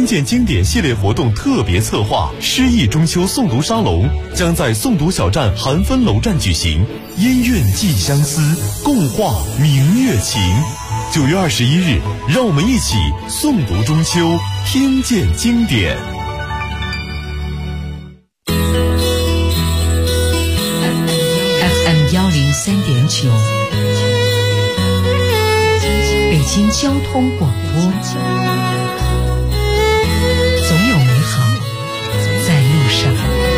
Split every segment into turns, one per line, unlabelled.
鉴经典系列活动特别策划诗意中秋诵读沙龙将在诵读小站韩芬楼站举行，音韵寄相思，共话明月情。9月21日，让我们一起诵读中秋，听见经典。
FM 103.9，北京交通广播。总有美好在路上。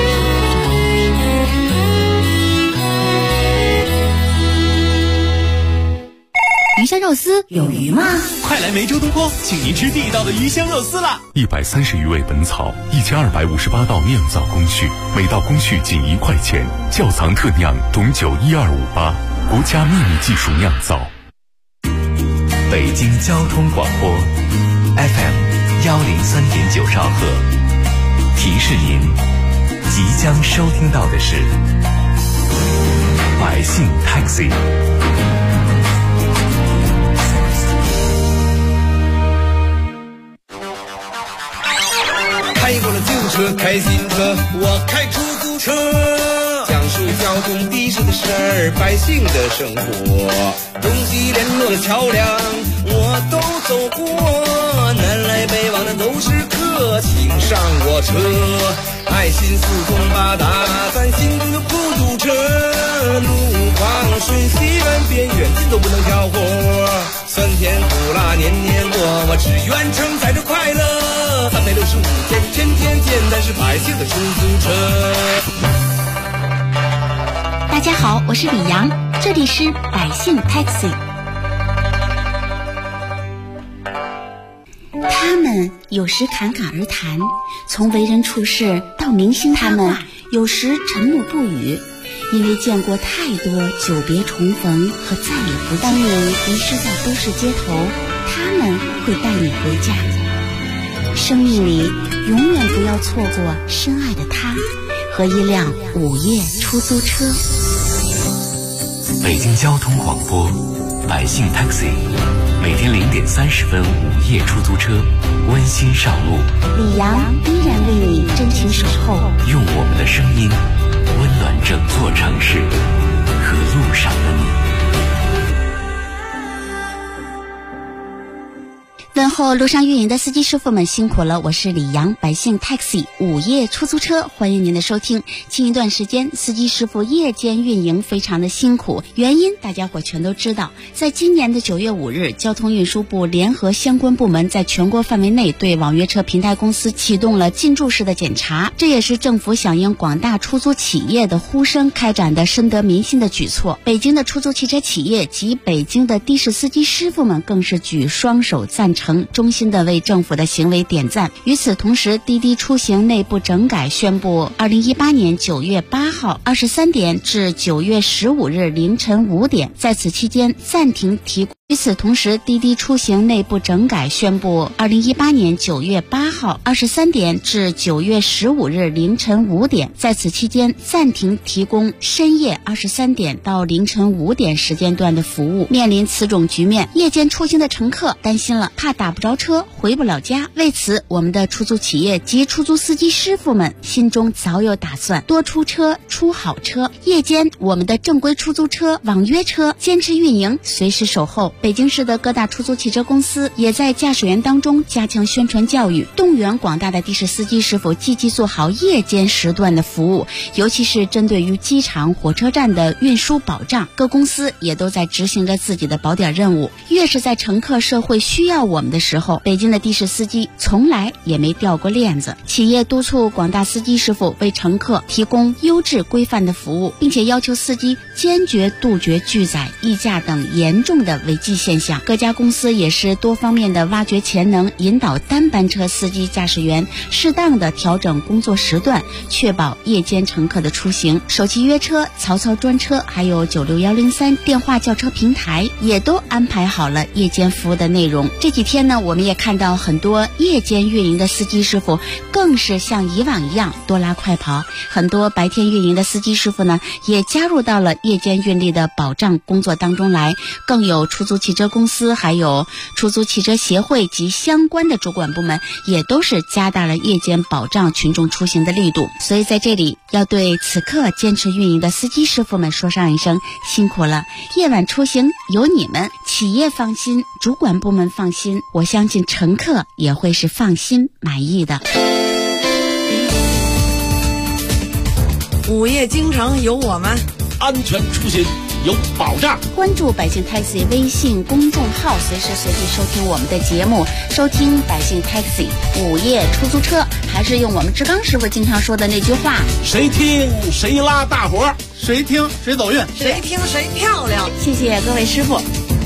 鱼香肉丝有鱼吗？
快来梅州东坡，请您吃地道的鱼香肉丝啦
！130余味本草，1258道酿造工序，每道工序仅1块钱。窖藏特酿种酒12588，国家秘密技术酿造。
北京交通广播 FM 103.9兆赫，提示您即将收听到的是百姓 Taxi。
开过了旧车，开新车，我开出租车，讲述交通的士的事儿，百姓的生活，东西联络的桥梁我都走过，南来北往的都是客，请上我车，爱心四通八达，咱心中就不堵车，路况顺西远边远近都不能挑活，酸甜苦辣年年过，我只愿承载着快乐，365天天天见，但是百姓的出租车。
大家好，我是李阳，这里是百姓 Taxi。 他们有时侃侃而谈，从为人处事到明星他们有时沉默不语，因为见过太多久别重逢和再也不见。当你迷失在都市街头，他们会带你回家。生命里永远不要错过深爱的他和一辆午夜出租车。
北京交通广播百姓 Taxi， 每天0点30分午夜出租车温馨上路，
李阳依然为你真情守候，
用我们的声音温暖整座城市和路上的你。
问候路上运营的司机师傅们辛苦了，我是李阳，百姓 Taxi 午夜出租车，欢迎您的收听。近一段时间司机师傅夜间运营非常的辛苦，原因大家伙全都知道。在今年的9月5日，交通运输部联合相关部门在全国范围内对网约车平台公司启动了进驻式的检查，这也是政府响应广大出租企业的呼声开展的深得民心的举措。北京的出租汽车企业及北京的的士司机师傅们更是举双手赞成，衷心的为政府的行为点赞。与此同时，滴滴出行内部整改宣布2018年9月8号23点至9月15日凌晨5点，在此期间暂停提供。与此同时，滴滴出行内部整改宣布2018年9月8号23点至9月15日凌晨5点，在此期间暂停提供深夜23点到凌晨5点时间段的服务。面临此种局面，夜间出行的乘客担心了，怕打不着车回不了家。为此，我们的出租企业及出租司机师傅们心中早有打算，多出车出好车。夜间我们的正规出租车、网约车坚持运营，随时守候。北京市的各大出租汽车公司也在驾驶员当中加强宣传教育，动员广大的的士司机师傅积极做好夜间时段的服务，尤其是针对于机场、火车站的运输保障，各公司也都在执行着自己的保点任务。越是在乘客社会需要我们的时候，北京的的士司机从来也没掉过链子。企业督促广大司机师傅为乘客提供优质规范的服务，并且要求司机坚决杜绝拒载、溢价等严重的违纪现象。各家公司也是多方面的挖掘潜能，引导单班车司机驾驶员适当的调整工作时段，确保夜间乘客的出行。首汽约车、曹操专车还有96103电话叫车平台也都安排好了夜间服务的内容。这几天呢，我们也看到很多夜间运营的司机师傅更是像以往一样多拉快跑，很多白天运营的司机师傅呢也加入到了夜间运力的保障工作当中来，更有出租汽车公司还有出租汽车协会及相关的主管部门也都是加大了夜间保障群众出行的力度。所以在这里要对此刻坚持运营的司机师傅们说上一声辛苦了，夜晚出行有你们，企业放心，主管部门放心，我相信乘客也会是放心满意的。
午夜京城有我们，
安全出行有保障。
关注百姓 Taxi 微信公众号，随时随地收听我们的节目，收听百姓 Taxi 午夜出租车。还是用我们志刚师傅经常说的那句话，
谁听谁拉大伙，
谁听谁走运，
谁听谁漂亮。
谢谢各位师傅。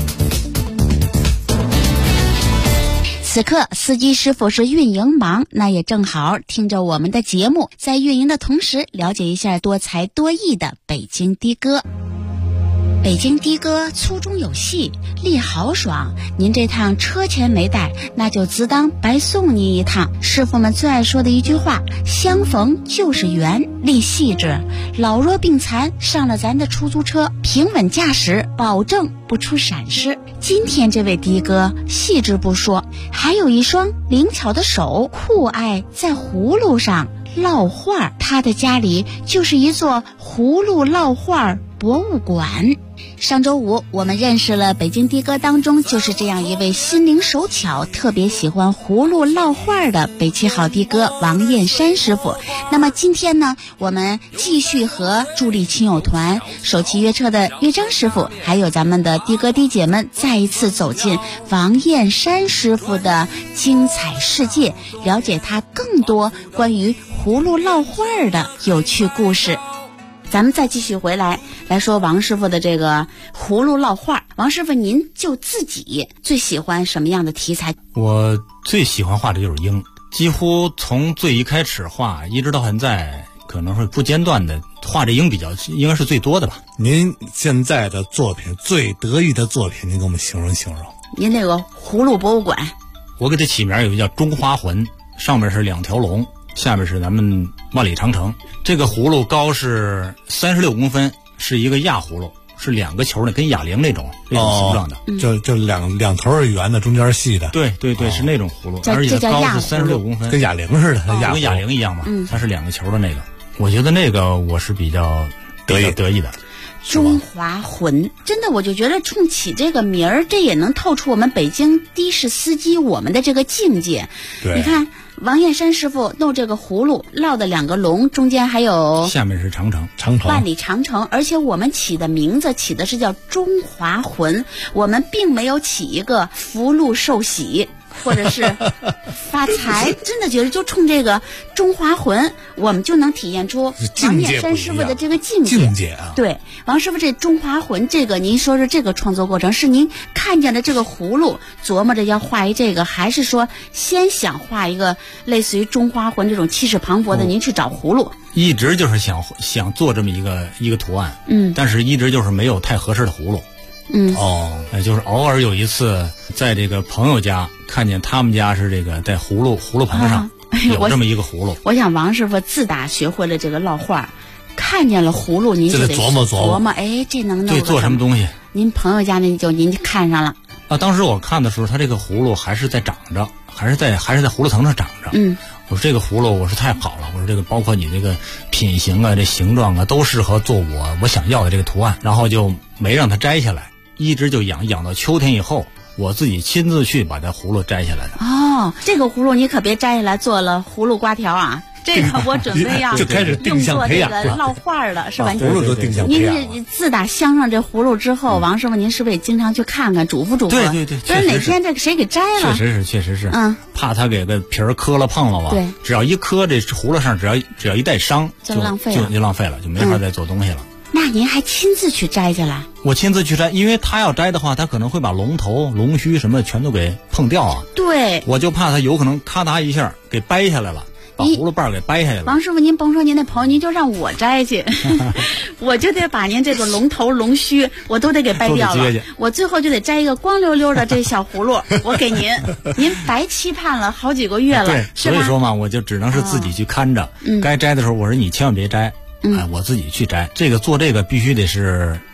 此刻司机师傅是运营忙，那也正好听着我们的节目，在运营的同时了解一下多才多艺的北京的哥。北京的哥粗中有细，力豪爽，您这趟车钱没带，那就自当白送您一趟。师傅们最爱说的一句话，相逢就是缘，力细致，老弱病残上了咱的出租车，平稳驾驶，保证不出闪失。今天这位的哥细致不说，还有一双灵巧的手，酷爱在葫芦上烙画，他的家里就是一座葫芦烙画博物馆。上周五我们认识了北京的哥当中就是这样一位心灵手巧，特别喜欢葫芦烙画的北汽好的哥王燕山师傅。那么今天呢，我们继续和助力亲友团首汽约车的岳章师傅，还有咱们的的哥的姐们再一次走进王燕山师傅的精彩世界，了解他更多关于葫芦烙画的有趣故事。咱们再继续回来说王师傅的这个葫芦烙画。王师傅，您就自己最喜欢什么样的题材？
我最喜欢画的就是鹰，几乎从最一开始画一直到现在，可能会不间断的画这鹰应该是最多的吧。
您现在的作品最得意的作品，您给我们形容形容。
您那个葫芦博物馆，
我给它起名有一个叫中华魂，上面是两条龙，下面是咱们万里长城。这个葫芦高是36公分，是一个压葫芦，是两个球的，跟哑铃那种形状的。
就两头是圆的，中间细的。
对，是那种葫芦，而且高是36公分，
跟哑铃似的，
跟哑铃一样嘛。它是两个球的那个，我觉得那个我是比较得意的。
中华魂，真的我就觉得冲起这个名儿，这也能透出我们北京的士司机我们的这个境界。你看王燕山师傅弄这个葫芦烙的两个龙，中间还有
下面是长城
万里长城，而且我们起的名字起的是叫中华魂，我们并没有起一个福禄寿喜或者是发财，真的觉得就冲这个中华魂，我们就能体验出王燕山师傅的这个境界
啊。
对，王师傅这中华魂这个，您说是这个创作过程是您看见的这个葫芦琢磨着要画一这个，还是说先想画一个类似于中华魂这种气势磅礴的，您去找葫芦？
一直就是想做这么一个图案，但是一直就是没有太合适的葫芦。就是偶尔有一次在这个朋友家看见他们家是这个在葫芦棚上有这么一个葫芦。
我想王师傅自打学会了这个烙画，看见了葫芦您就得琢磨，哎，这能弄
对做什么东西？
您朋友家那就您看上了
啊。当时我看的时候，他这个葫芦还是在长着，还是在葫芦藤上长着。我说这个葫芦我是太好了，我说这个包括你这个品行啊，这形状啊，都适合做我想要的这个图案，然后就没让它摘下来。一直就养到秋天以后，我自己亲自去把这葫芦摘下来的。
这个葫芦你可别摘下来做了葫芦瓜条啊！这个我准备要
就开始定向培养
这个烙画了，是吧？
葫芦都定向培养。
您自打镶上这葫芦之后，王师傅您是不是也经常去看看，嘱咐嘱咐？
对，
就是哪天这个谁给摘了？
确实是。怕他给个皮儿磕了碰了吧？
对，
只要一磕这葫芦上，只要一带伤，
就浪费了，
就浪费了，就没法再做东西了。
那您还亲自去摘下来？
我亲自去摘，因为他要摘的话，他可能会把龙头、龙须什么全都给碰掉啊。
对，
我就怕他有可能咔嗒一下给掰下来了，把葫芦瓣给掰下来了。
王师傅，您甭说您那朋友，您就让我摘去，我就得把您这个龙头、龙须我都得给掰掉了。我最后就得摘一个光溜溜的这小葫芦，我给您，您白期盼了好几个月了，
对，所以说嘛，我就只能是自己去看着。该摘的时候，我说你千万别摘。我自己去摘。做这个必须得是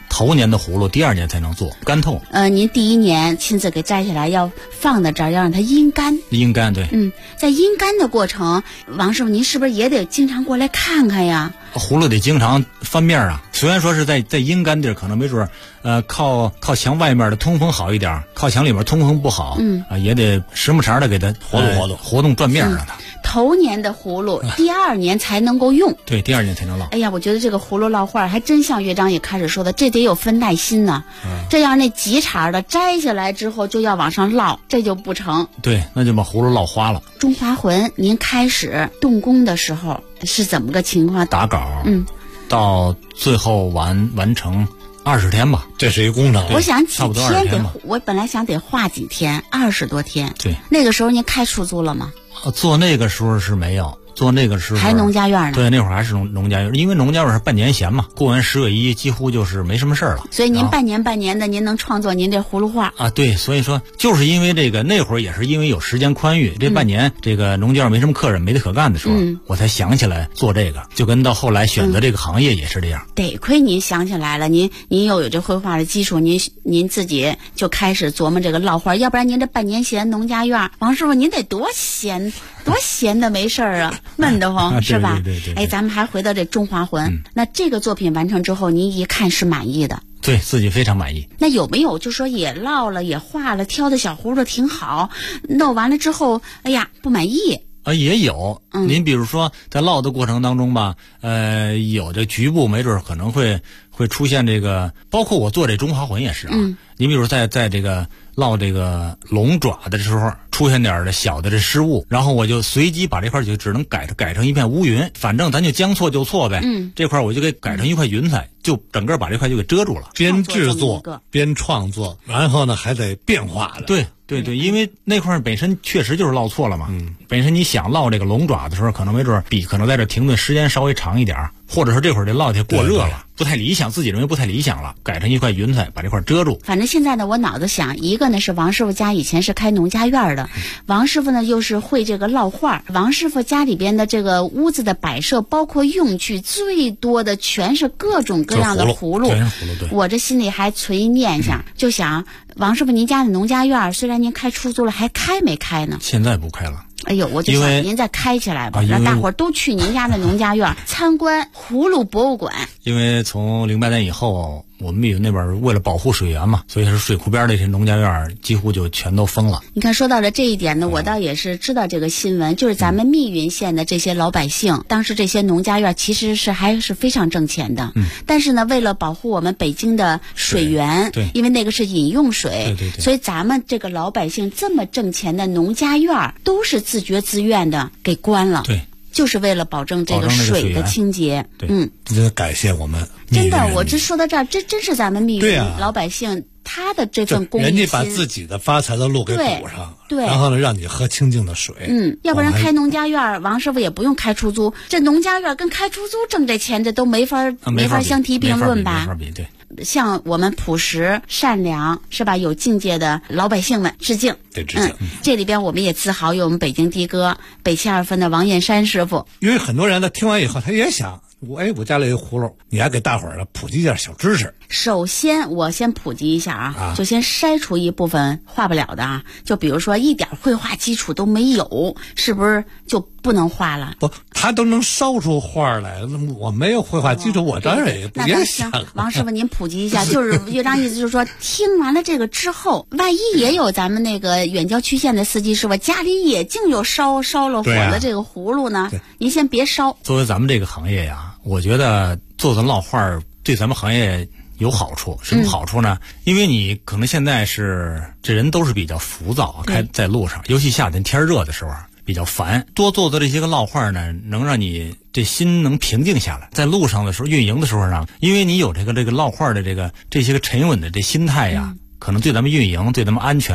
头年的葫芦第2年才能做干透。
您第1年亲自给摘下来，要放在这儿，要让它阴干。
阴干，对。
在阴干的过程，王师傅您是不是也得经常过来看看呀？
葫芦得经常翻面啊。虽然说是在阴干地儿，可能没准靠墙外面的通风好一点，靠墙里面通风不好，也得时不常的给它活动转面让它。
头年的葫芦，第2年才能够用。
对，第2年才能烙。
哎呀，我觉得这个葫芦烙画还真像乐章也开始说的，这得有分耐心呢。这样那急茬的摘下来之后就要往上烙，这就不成。
对，那就把葫芦烙花了。
中华魂，您开始动工的时候是怎么个情况？
打稿，到最后完成20天吧，
这是一工程。
我想
差不多20天吧。
我本来想得画几天，20多天。
对，
那个时候您开出租了吗？
做那个时候是没有，做那个时候
还农家院呢。
对，那会儿还是农家院，因为农家院是半年闲嘛，过完10月1几乎就是没什么事儿了。
所以您半年的，您能创作您这葫芦画
啊？对，所以说就是因为这个，那会儿也是因为有时间宽裕，这半年这个农家院没什么客人，没得可干的时候，我才想起来做这个，就跟到后来选择这个行业也是这样。
得亏您想起来了，您又有这绘画的基础，您自己就开始琢磨这个烙画，要不然您这半年闲农家院，王师傅您得多闲的没事儿啊，闷得慌是吧？
对。
哎，咱们还回到这中华魂，那这个作品完成之后，您一看是满意的？
对自己非常满意。
那有没有就说也烙了也画了，挑的小葫芦挺好，弄完了之后，哎呀不满意？
也有，您比如说在烙的过程当中吧，有的局部没准可能会出现这个，包括我做这中华魂也是啊。你比如在这个烙这个龙爪的时候出现点的小的这失误，然后我就随机把这块就只能改成一片乌云，反正咱就将错就错呗。这块我就给改成一块云彩，就整个把这块就给遮住了。
边制作边创作，然后呢还得变化的。
对，因为那块本身确实就是烙错了嘛。本身你想烙这个龙爪的时候，可能没准可能在这停顿时间稍微长一点，或者说这会儿这烙的过热了，不太理想，自己认为不太理想了，改成一块云彩把这块遮住。
反正现在呢，我脑子想，一个呢是王师傅家以前是开农家院的，王师傅呢又是会这个烙画，王师傅家里边的这个屋子的摆设，包括用具最多的全是各种各样的葫芦。我这心里还存一念想，就想王师傅您家的农家院虽然您开出租了，还开没开呢？
现在不开了。
哎呦，我就想您再开起来吧，让大伙儿都去您家的农家院参观葫芦博物馆。
因为从08年以后，我们密云那边为了保护水源嘛，所以是水库边的这些农家院几乎就全都封了。
你看，说到了这一点呢，我倒也是知道这个新闻，就是咱们密云县的这些老百姓，当时这些农家院其实还是非常挣钱的。但是呢，为了保护我们北京的水源，
对，
因为那个是饮用水，
对，
所以咱们这个老百姓这么挣钱的农家院都是自觉自愿的给关了。
对。
就是为了保证这个水的清洁。
真的感谢我们。
真的，我这说到这儿，这真是咱们密云老百姓他的这份公益心，
人家把自己的发财的路给补上，
对，
然后呢，让你喝清净的水。
要不然开农家院，王师傅也不用开出租。这农家院跟开出租挣这钱，这都没法相提并论吧？
没法比，对。
向我们朴实善良是吧有境界的老百姓们致敬，
对，致敬。
这里边我们也自豪有我们北京的哥北七2分的王燕山师傅。
因为很多人呢听完以后，他也想我家里有葫芦，你还给大伙儿普及一下小知识。
首先我先普及一下啊，就先筛除一部分画不了的啊，就比如说一点绘画基础都没有，是不是就不能画了？
不，他都能烧出画来，我没有绘画基础，我当然也想。
王师傅您普及一下，就是乐章意思就是说，听完了这个之后，万一也有咱们那个远郊区县的司机师傅家里也竟有烧了火的这个葫芦呢，您先别烧。
作为咱们这个行业呀，我觉得做烙画对咱们行业有好处。什么好处呢？因为你可能现在这人都是比较浮躁，开在路上，尤其夏天天热的时候比较烦，多做这些个烙画呢，能让你这心能平静下来。在路上的时候运营的时候呢，因为你有这个烙画的这些个沉稳的这心态呀，可能对咱们运营对咱们安全呀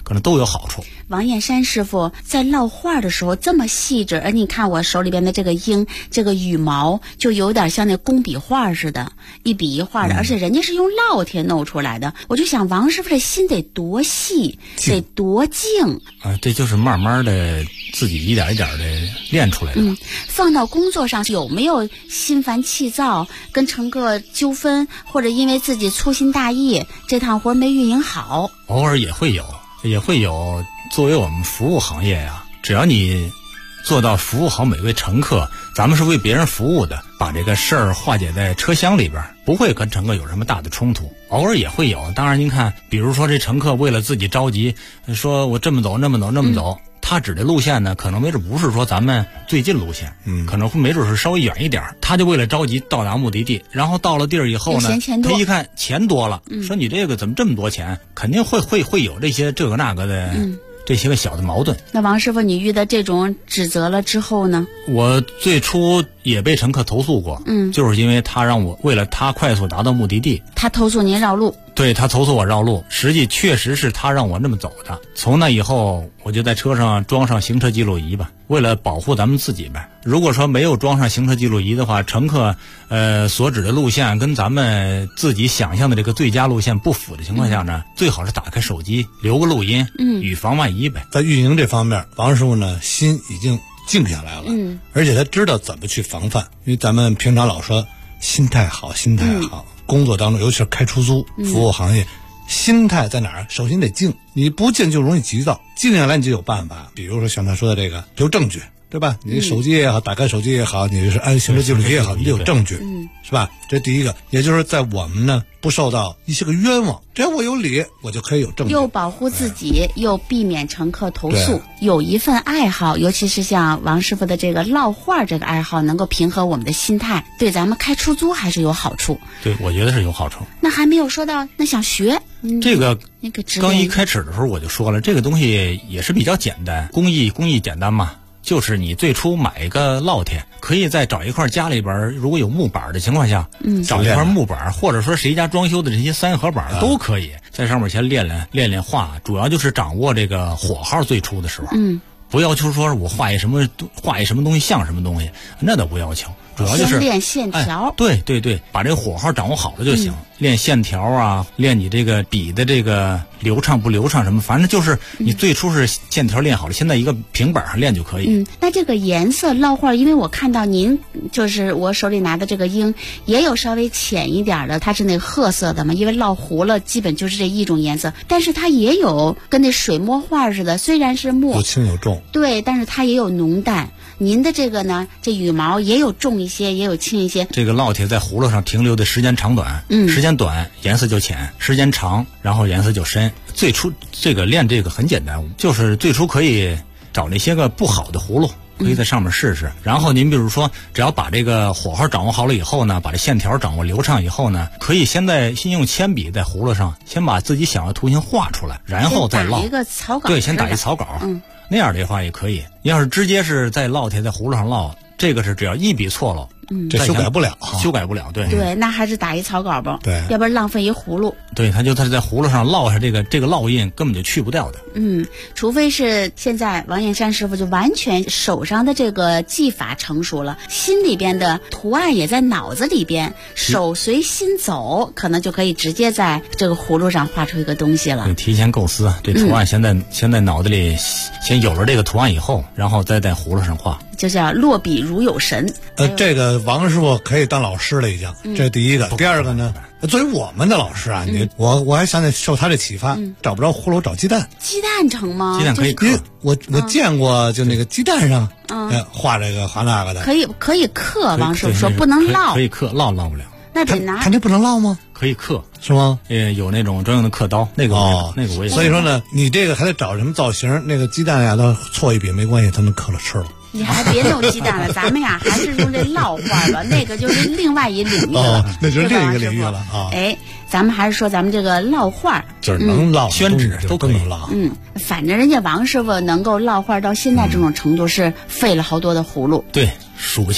可能都有好处。
王燕山师傅在烙画的时候这么细致，而你看我手里边的这个鹰，这个羽毛就有点像那工笔画似的，一笔一画的，而且人家是用烙铁弄出来的。我就想王师傅的心得多细，得多静
啊！这就是慢慢的自己一点一点的练出来的。
放到工作上有没有心烦气躁，跟乘客纠纷，或者因为自己粗心大意，这趟活没运营好？
偶尔也会有。作为我们服务行业呀，只要你做到服务好每位乘客，咱们是为别人服务的，把这个事儿化解在车厢里边，不会跟乘客有什么大的冲突。偶尔也会有，当然您看，比如说这乘客为了自己着急，说我这么走那么走那么走，他指的路线呢，可能没准不是说咱们最近路线，可能没准是稍微远一点，他就为了着急到达目的地，然后到了地儿以后呢，他一看钱多了，说你这个怎么这么多钱，肯定会有这些这个那个的。这些个小的矛盾。
那王师傅，你遇到这种指责了之后呢？
我最初也被乘客投诉过，就是因为他让我为了他快速达到目的地，
他投诉您绕路。
对，他投诉我绕路，实际确实是他让我那么走的。从那以后，我就在车上装上行车记录仪吧，为了保护咱们自己呗。如果说没有装上行车记录仪的话，乘客所指的路线跟咱们自己想象的这个最佳路线不符的情况下呢，最好是打开手机留个录音，以防万一呗。
在运营这方面，王师傅呢心已经静下来了，而且他知道怎么去防范。因为咱们平常老说心态好，心态好。工作当中，尤其是开出租服务行业，心态在哪儿？首先得静，你不静就容易急躁，静下来你就有办法。比如说像他说的这个，留证据，对吧？你手机也好，打开手机也好，你是按行车记录仪也好，你得有证据，是吧？这第一个，也就是在我们呢不受到一些个冤枉，只要我有理，我就可以有证据，
又保护自己，又避免乘客投诉，有一份爱好，尤其是像王师傅的这个烙画这个爱好，能够平和我们的心态，对咱们开出租还是有好处。
对，我觉得是有好处。
那还没有说到，那想学
这个
那个
刚一开始的时候我就说了，这个东西也是比较简单，工艺简单嘛。就是你最初买一个烙铁，可以在找一块家里边如果有木板的情况下，找一块木板，或者说谁家装修的这些三合板都可以，在上面先练画，主要就是掌握这个火候。最初的时候，不要求说我画一什么东西像什么东西，那倒不要求，主要就是
练线条。
对，把这个火候掌握好了就行。练线条啊，练你这个笔的这个流畅不流畅什么，反正就是你最初是线条练好了，现在一个平板上练就可以。
那这个颜色烙画，因为我看到您就是我手里拿的这个鹰也有稍微浅一点的，它是那个褐色的嘛，因为烙糊了基本就是这一种颜色，但是它也有跟那水墨画似的，虽然是墨，
有轻有重，
对，但是它也有浓淡。您的这个呢，这羽毛也有重一些，也有轻一些。
这个烙铁在葫芦上停留的时间长短，时间短颜色就浅，时间长然后颜色就深。最初这个练这个很简单，就是最初可以找那些个不好的葫芦，可以在上面试试。然后您比如说，只要把这个火候掌握好了以后呢，把这线条掌握流畅以后呢，可以先用铅笔在葫芦上先把自己想要图形画出来，然后再烙。
打一个草稿。
对，先打一草稿。那样的话也可以。要是直接是在烙铁在葫芦上烙，这个是只要一笔错了，
这修改不了，
对，那还是打一草稿吧，
对，
要不然浪费一葫芦。
对，他在葫芦上烙下这个烙印，根本就去不掉的。
除非是现在王燕山师傅就完全手上的这个技法成熟了，心里边的图案也在脑子里边，手随心走，可能就可以直接在这个葫芦上画出一个东西了。
提前构思这图案，先在脑子里先有了这个图案以后，然后再在葫芦上画，
就叫落笔如有神。
这个王师傅可以当老师了已经，这是第一个。第二个呢，作为我们的老师啊，我还想受他的启发，找不着葫芦找鸡蛋。
鸡蛋成吗？
鸡蛋可以刻。
我见过，就那个鸡蛋上画这个画那个的。
可以刻，王师傅说不能烙。
可以刻，烙不了。
那得拿。
他那不能烙吗？
可以刻，
是吗？
有那种专用的刻刀，那个我也。
所以说呢，你这个还得找什么造型？那个鸡蛋呀，它错一笔没关系，它能刻了吃了。
你还别弄鸡蛋了，咱们呀还是用这烙画吧，那个就是另外一领域了，
那就是另一个领域了啊。
咱们还是说咱们这个烙画，
就是能烙
宣纸都可以
烙。
反正人家王师傅能够烙画到现在这种程度，是费了好多的葫芦。
对，数不清了，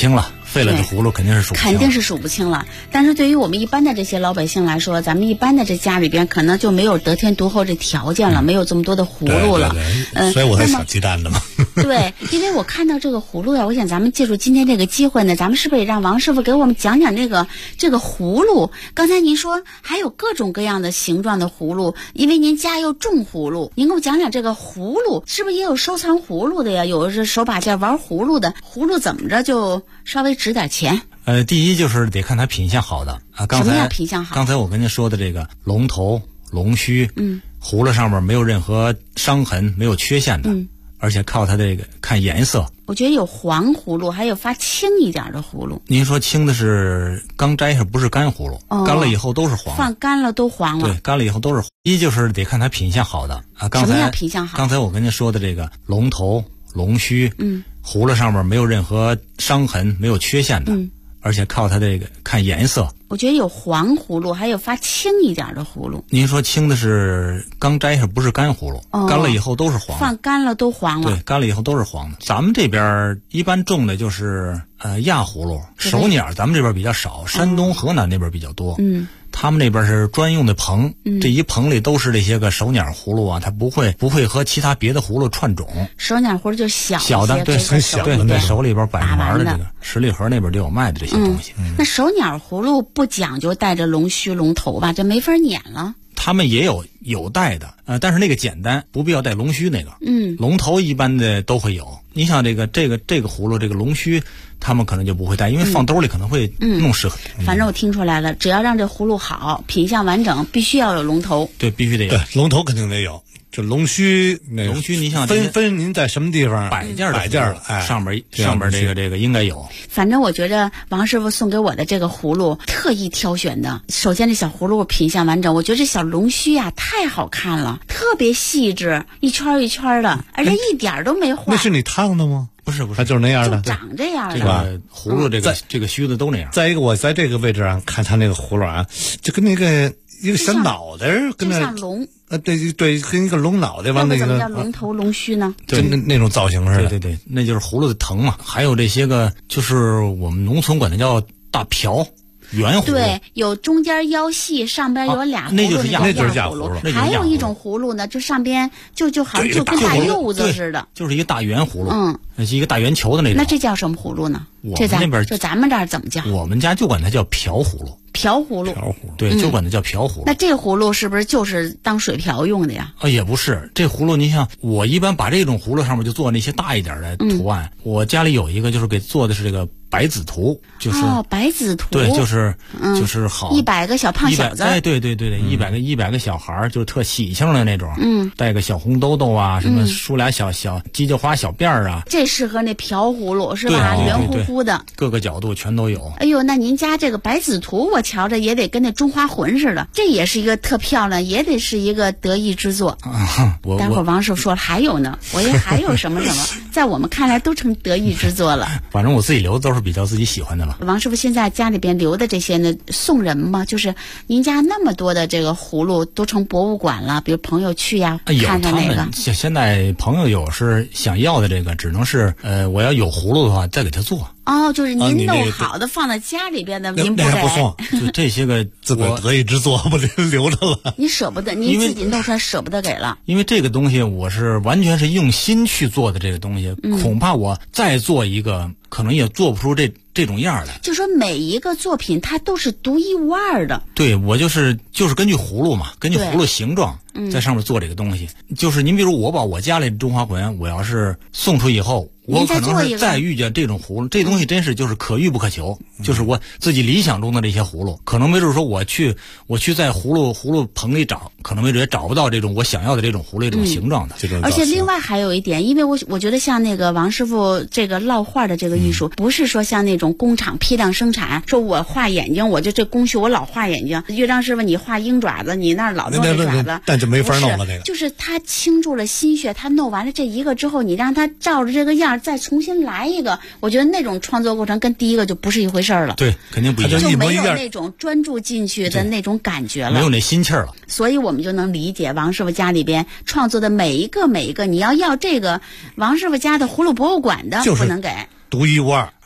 废了的葫芦肯定是数不清，
肯定是数不清了。但是对于我们一般的这些老百姓来说，咱们一般的这家里边可能就没有得天独厚这条件了，没有这么多的葫芦了。
所以我才想鸡蛋的嘛。
对，因为我看到这个葫芦呀，我想咱们借助今天这个机会呢，咱们是不是也让王师傅给我们讲讲这个葫芦？刚才您说还有各种各样的形状的葫芦，因为您家又种葫芦，您给我讲讲这个葫芦是不是也有收藏葫芦的呀？有是手把件玩葫芦的，葫芦怎么着就稍微值点钱？
第一就是得看它品相好的啊。
什么叫品相好？
刚才我跟您说的这个龙头、龙须，葫芦上面没有任何伤痕，没有缺陷的，而且靠它这个看颜色。
我觉得有黄葫芦，还有发青一点的葫芦。
您说青的是刚摘下，不是干葫芦，干了以后都是黄的。
放干了都黄了。
对，干了以后都是黄。一就是得看它品相好的啊。
什么叫品相好？
刚才我跟您说的这个龙头、龙须，葫芦上面没有任何伤痕，没有缺陷的，而且靠它这个看颜色。
我觉得有黄葫芦，还有发青一点的葫芦。
您说青的是刚摘下，不是干葫芦，干了以后都是黄的。
放干了都黄了。
对，干了以后都是黄的。咱们这边一般种的就是压葫芦、手鸟，咱们这边比较少，山东、河南那边比较多。他们那边是专用的棚，这一棚里都是这些个手鸟葫芦啊，它不会和其他别的葫芦串种。
手鸟葫芦就小
的，对，很小，对，手里边摆着玩的这个十里河那边就有卖的这些东西。
那手鸟葫芦不讲究带着龙须龙头吧，这没法撵了。
他们也有带的，但是那个简单，不必要带龙须那个。龙头一般的都会有。你像这个葫芦，这个龙须，他们可能就不会带，因为放兜里可能会弄湿。
反正我听出来了，只要让这葫芦好，品相完整，必须要有龙头。
对，必须得有。
对，龙头肯定得有。就龙须，
你像
分您在什么地方
摆件
了？哎，
上边这个应该有。
反正我觉着王师傅送给我的这个葫芦特意挑选的。首先这小葫芦品相完整，我觉得这小龙须呀太好看了，特别细致，一圈一圈的，而且一点都没坏。
那是你烫的吗？
不是，
它就是那样的，
就长这样的。
这个葫芦这个须子都那样。
再一个，我在这个位置上看它那个葫芦啊，就跟那个一个小脑袋跟那
像龙。
对，跟一个龙脑袋往那个。
怎么叫龙头龙须呢？
就那种造型似的。
对，那就是葫芦的藤嘛。还有这些个，就是我们农村管它叫大瓢。圆葫芦，
对，有中间腰细，上边有俩葫芦，
那就是
压葫芦。
还有一种葫芦呢，就上边就好像就跟大柚子似的，
就是一个大圆葫芦，是一个大圆球的那种。
那这叫什么葫芦呢？
这那边
就咱们这儿怎么叫？
我们家就管它叫瓢葫芦。
瓢葫芦，
对，就管它叫瓢葫芦。
那这葫芦是不是就是当水瓢用的呀？
也不是，这葫芦你像我一般把这种葫芦上面就做那些大一点的图案。我家里有一个就是给做的是这个百子图，就是
百子图，
对，就是好
100个小胖小子，
对，100个小孩就是特喜庆的那种，带个小红兜兜啊，什么梳俩小犄角花小辫儿啊，
这适合那瓢葫芦是吧？圆乎乎的，
各个角度全都有。
哎呦，那您家这个百子图我瞧着也得跟那中华魂似的，这也是一个特漂亮，也得是一个得意之作。待会儿王师傅说了还有呢，我也还有什么，在我们看来都成得意之作了。
反正我自己留的都是比较自己喜欢的了。
王师傅现在家里边留的这些呢，送人吗？就是您家那么多的这个葫芦都成博物馆了，比如朋友去呀，看看那个。
现在朋友有是想要的这个，只能是我要有葫芦的话再给他做。
就是您弄好的放在家里边的，您不给。
就这些个
自个得意之作，不留着了。
你舍不得，您自己弄出来舍不得给了。
因为这个东西我是完全是用心去做的，这个东西，恐怕我再做一个，可能也做不出这种样来。
就说每一个作品它都是独一无二的。
对，我就是根据葫芦嘛，根据葫芦形状在上面做这个东西。就是您比如我把我家里的中华魂，我要是送出以后，我可能是再遇见这种葫芦，这东西真是就是可遇不可求。就是我自己理想中的这些葫芦，可能没准说我去在葫芦棚里找，可能没准也找不到这种我想要的这种葫芦这种形状的。
而且另外还有一点，因为我觉得像那个王师傅这个烙画的这个艺术，不是说像那种工厂批量生产，说我画眼睛，我就这工序我老画眼睛。岳章师傅你画鹰爪子，你那儿老弄这爪子，
但就没法弄了。这个
就是他倾注了心血，他弄完了这一个之后，你让他照着这个样再重新来一个，我觉得那种创作过程跟第一个就不是一回事了。
对，肯定不一样，
就没有那种专注进去的那种感觉了，
没有那心气儿了。
所以我们就能理解王师傅家里边创作的每一个，你要这个王师傅家的葫芦博物馆的，
就是
不能给。
独一无二。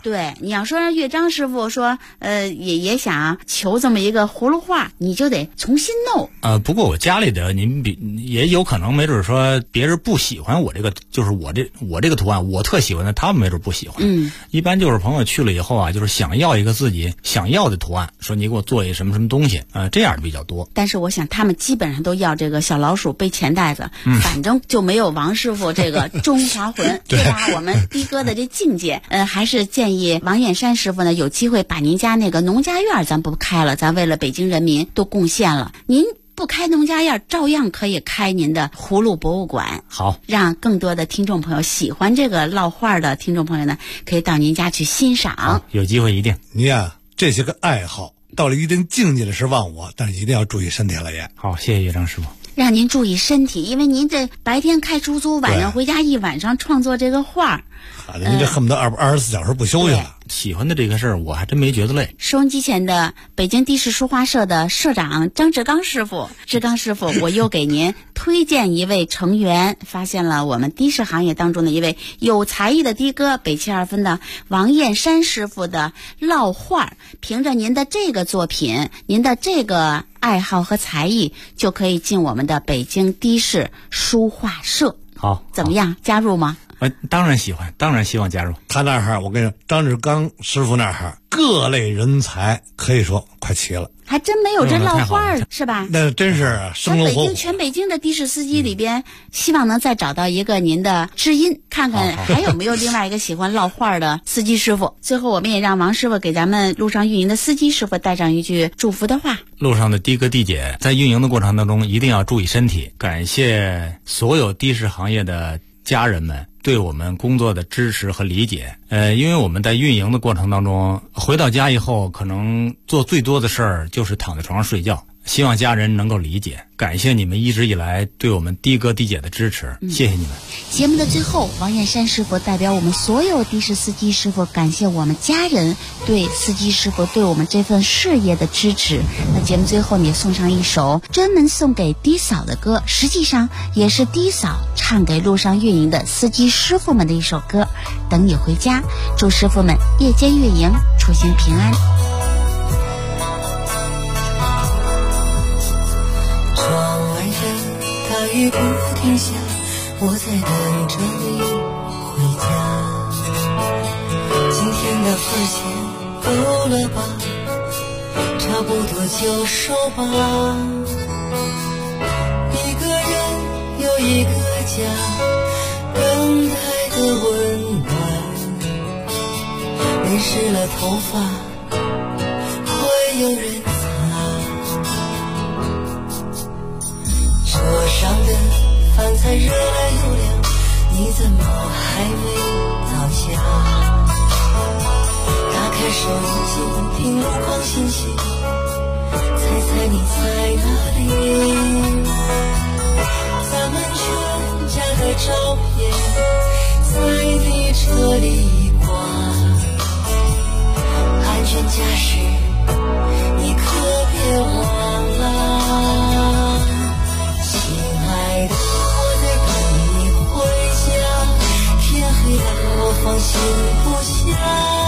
对，你要说岳章师傅说，也想求这么一个葫芦画，你就得重新弄。
不过我家里的您也有可能没准说别人不喜欢我这个，就是我这个图案，我特喜欢的，他们没准不喜欢。一般就是朋友去了以后啊，就是想要一个自己想要的图案，说你给我做一什么什么东西，这样的比较多。
但是我想他们基本上都要这个小老鼠背钱袋子，反正就没有王师傅这个中华魂，对吧？我们的哥的这境界，还是建议王燕山师傅呢，有机会把您家那个农家院咱不开了，咱为了北京人民都贡献了。您不开农家院，照样可以开您的葫芦博物馆。
好，
让更多的听众朋友喜欢这个烙画的听众朋友呢，可以到您家去欣赏。
有机会一定。
你呀，这些个爱好到了一定境界的是忘我，但是一定要注意身体了也。
好，谢谢岳章师傅。
让您注意身体，因为您这白天开出租，晚上回家一晚上创作这个画。
您这恨不得24小时不休息了。
喜欢的这个事儿，我还真没觉得累。
收音机前的北京的士书画社的社长张志刚师傅，我又给您推荐一位成员，发现了我们的士行业当中的一位有才艺的的哥，北汽2分的王燕山师傅的烙画。凭着您的这个作品，您的这个爱好和才艺，就可以进我们的北京的士书画社。
好，
怎么样？加入吗？
当然喜欢，当然希望加入。
他那儿我跟你说，张志刚师傅那儿各类人才可以说快齐了，
还真没有这烙画是吧？
那真是生龙活虎。
全北京的的士司机里边，希望能再找到一个您的知音，看看还有没有另外一个喜欢烙画的司机师傅。最后，我们也让王师傅给咱们路上运营的司机师傅带上一句祝福的话：
路上的的哥的姐在运营的过程当中一定要注意身体。感谢所有的士行业的家人们对我们工作的支持和理解。因为我们在运营的过程当中，回到家以后可能做最多的事儿就是躺在床上睡觉，希望家人能够理解。感谢你们一直以来对我们的哥的姐的支持，谢谢你们。
节目的最后，王燕山师傅代表我们所有的士司机师傅，感谢我们家人对司机师傅对我们这份事业的支持。那节目最后也送上一首专门送给的嫂的歌，实际上也是的嫂唱给路上运营的司机师傅们的一首歌，等你回家。祝师傅们夜间运营出行平安。
窗外的大雨不停下，我在等着你回家。今天的份钱够了吧？差不多就收吧。一个人有一个家，等待的温暖。淋湿了头发，会有人桌上的饭菜热了又凉，你怎么还没到家？打开手机听路况信息，猜猜你在哪里？咱们全家的照片在你车里挂，安全驾驶你可别忘了。我在等你回家，天黑了我放心不下。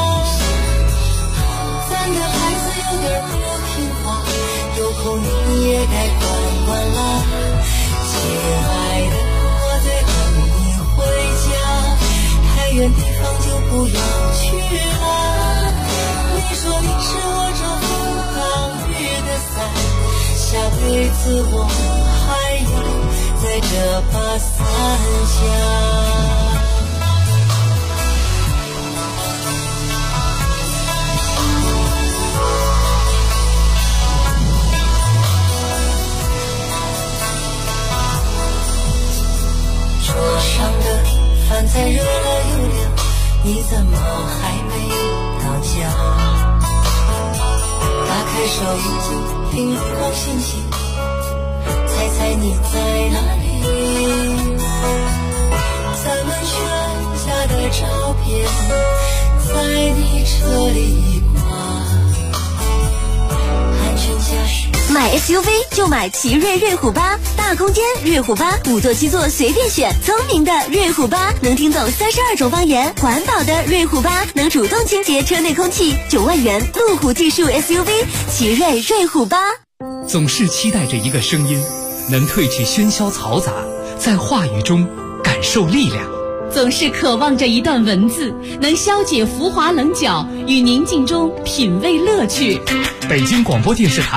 咱的孩子有点不听话，有空你也该管管啦。亲爱的，我在等你回家，太远地方就不要去了。你说你是我这风挡雨的伞，下辈子我还要在这把伞下。桌上的饭菜热了又凉，你怎么还没到家？打开手机听路况信息，猜猜你在哪里？咱们全家的照片在你车里挂，安全驾驶。
买 SUV 就买奇瑞瑞虎8，大空间间瑞虎8，5座7座随便选。聪明的瑞虎8能听懂32种方言，环保的瑞虎8能主动清洁车内空气。9万元路虎技术 SUV 奇瑞瑞虎8。
总是期待着一个声音，能褪去喧嚣嘈杂，在话语中感受力量。
总是渴望着一段文字，能消解浮华棱角，与宁静中品味乐趣。
北京广播电视台